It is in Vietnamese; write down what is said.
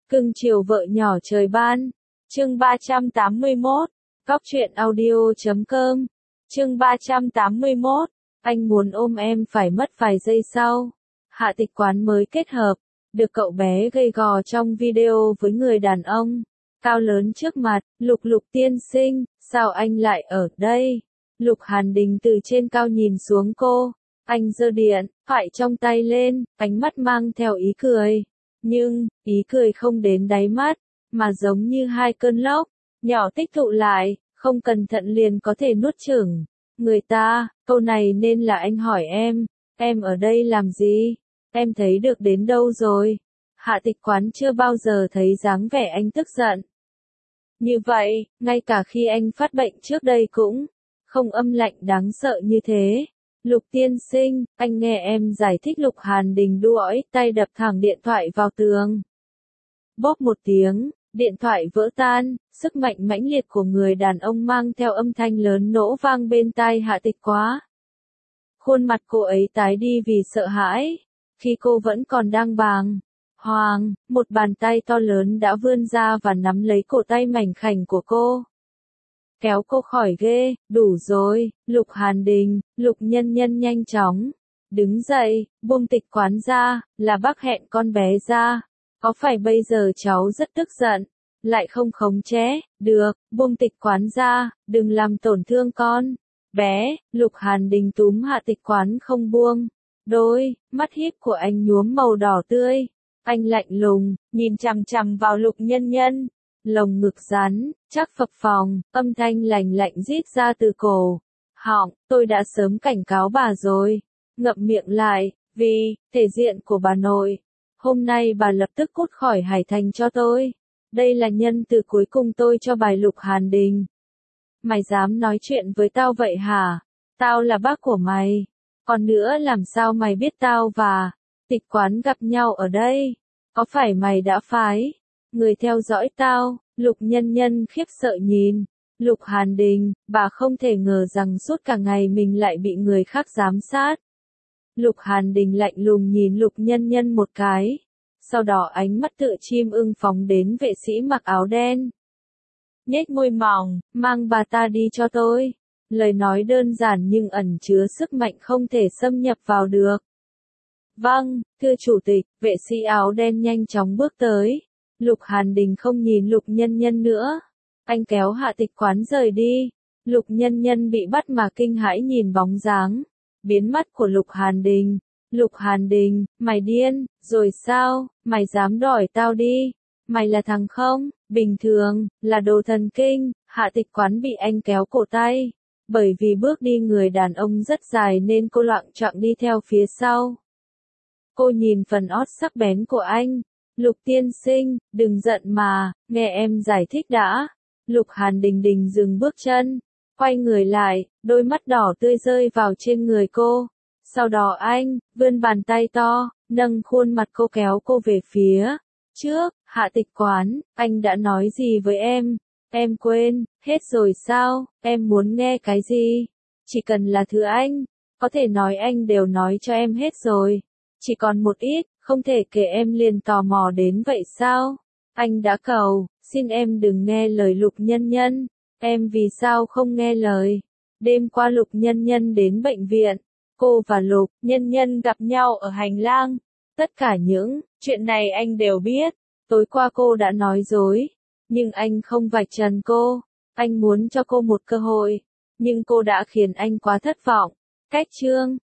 Cưng chiều vợ nhỏ trời ban. Chương 381. Góc truyện audio.com. Chương 381. Anh muốn ôm em phải mất vài giây sau. Hạ Tịch Quán mới kết hợp, được cậu bé gầy gò trong video với người đàn ông cao lớn trước mặt. Lục Lục tiên sinh, sao anh lại ở đây? Lục Hàn Đình từ trên cao nhìn xuống cô. Anh giơ điện thoại trong tay lên, ánh mắt mang theo ý cười. Nhưng, ý cười không đến đáy mắt, mà giống như hai cơn lốc, nhỏ tích tụ lại, không cẩn thận liền có thể nuốt chửng người ta. Câu này nên là anh hỏi em ở đây làm gì? Em thấy được đến đâu rồi? Hạ Tịch Quán chưa bao giờ thấy dáng vẻ anh tức giận như vậy, ngay cả khi anh phát bệnh trước đây cũng không âm lạnh đáng sợ như thế. Lục tiên sinh, anh nghe em giải thích. Lục Hàn Đình duỗi tay đập thẳng điện thoại vào tường. Bóp một tiếng, điện thoại vỡ tan, sức mạnh mãnh liệt của người đàn ông mang theo âm thanh lớn nổ vang bên tai Hạ Tịch Quá. Khuôn mặt cô ấy tái đi vì sợ hãi. Khi cô vẫn còn đang bàng hoàng, một bàn tay to lớn đã vươn ra và nắm lấy cổ tay mảnh khảnh của cô. Kéo cô khỏi ghế. Đủ rồi, Lục Hàn Đình. Lục Nhân Nhân nhanh chóng đứng dậy, buông Tịch Quán ra, là bác hẹn con bé ra. Có phải bây giờ cháu rất tức giận, lại không khống chế được, buông Tịch Quán ra, đừng làm tổn thương con bé. Lục Hàn Đình túm Hạ Tịch Quán không buông. Đôi mắt híp của anh nhuốm màu đỏ tươi. Anh lạnh lùng nhìn chằm chằm vào Lục Nhân Nhân. Lồng ngực rắn chắc phập phồng, âm thanh lạnh lạnh rít ra từ cổ họng. Tôi đã sớm cảnh cáo bà rồi. Ngậm miệng lại, vì thể diện của bà nội. Hôm nay bà lập tức cút khỏi Hải Thành cho tôi. Đây là nhân từ cuối cùng tôi cho bài. Lục Hàn Đình. Mày dám nói chuyện với tao vậy hả? Tao là bác của mày. Còn nữa, làm sao mày biết tao và Tịch Quán gặp nhau ở đây? Có phải mày đã phái người theo dõi tao? Lục Nhân Nhân khiếp sợ nhìn Lục Hàn Đình. Bà không thể ngờ rằng suốt cả ngày mình lại bị người khác giám sát. Lục Hàn Đình lạnh lùng nhìn Lục Nhân Nhân một cái. Sau đó ánh mắt tựa chim ưng phóng đến vệ sĩ mặc áo đen. Nhếch môi mỏng, mang bà ta đi cho tôi. Lời nói đơn giản nhưng ẩn chứa sức mạnh không thể xâm nhập vào được. Vâng, thưa chủ tịch. Vệ sĩ áo đen nhanh chóng bước tới. Lục Hàn Đình không nhìn Lục Nhân Nhân nữa. Anh kéo Hạ Tịch Quán rời đi. Lục Nhân Nhân bị bắt mà kinh hãi nhìn bóng dáng biến mất của Lục Hàn Đình. Lục Hàn Đình, mày điên rồi sao? Mày dám đòi tao đi? Mày là thằng không bình thường, là đồ thần kinh. Hạ Tịch Quán bị anh kéo cổ tay. Bởi vì bước đi người đàn ông rất dài nên cô loạng choạng đi theo phía sau. Cô nhìn phần ót sắc bén của anh. Lục tiên sinh, đừng giận mà, nghe em giải thích đã. Lục Hàn Đình dừng bước chân, quay người lại, đôi mắt đỏ tươi rơi vào trên người cô. Sau đó anh vươn bàn tay to, nâng khuôn mặt cô kéo cô về phía trước. Hạ Tịch Quán, anh đã nói gì với em? Em quên hết rồi sao? Em muốn nghe cái gì? Chỉ cần là thứ anh có thể nói anh đều nói cho em hết rồi. Chỉ còn một ít, không thể kể em liền tò mò đến vậy sao? Anh đã cầu, xin em đừng nghe lời Lục Nhân Nhân. Em vì sao không nghe lời? Đêm qua Lục Nhân Nhân đến bệnh viện. Cô và Lục Nhân Nhân gặp nhau ở hành lang. Tất cả những chuyện này anh đều biết. Tối qua cô đã nói dối. Nhưng anh không vạch trần cô. Anh muốn cho cô một cơ hội. Nhưng cô đã khiến anh quá thất vọng. Cách chương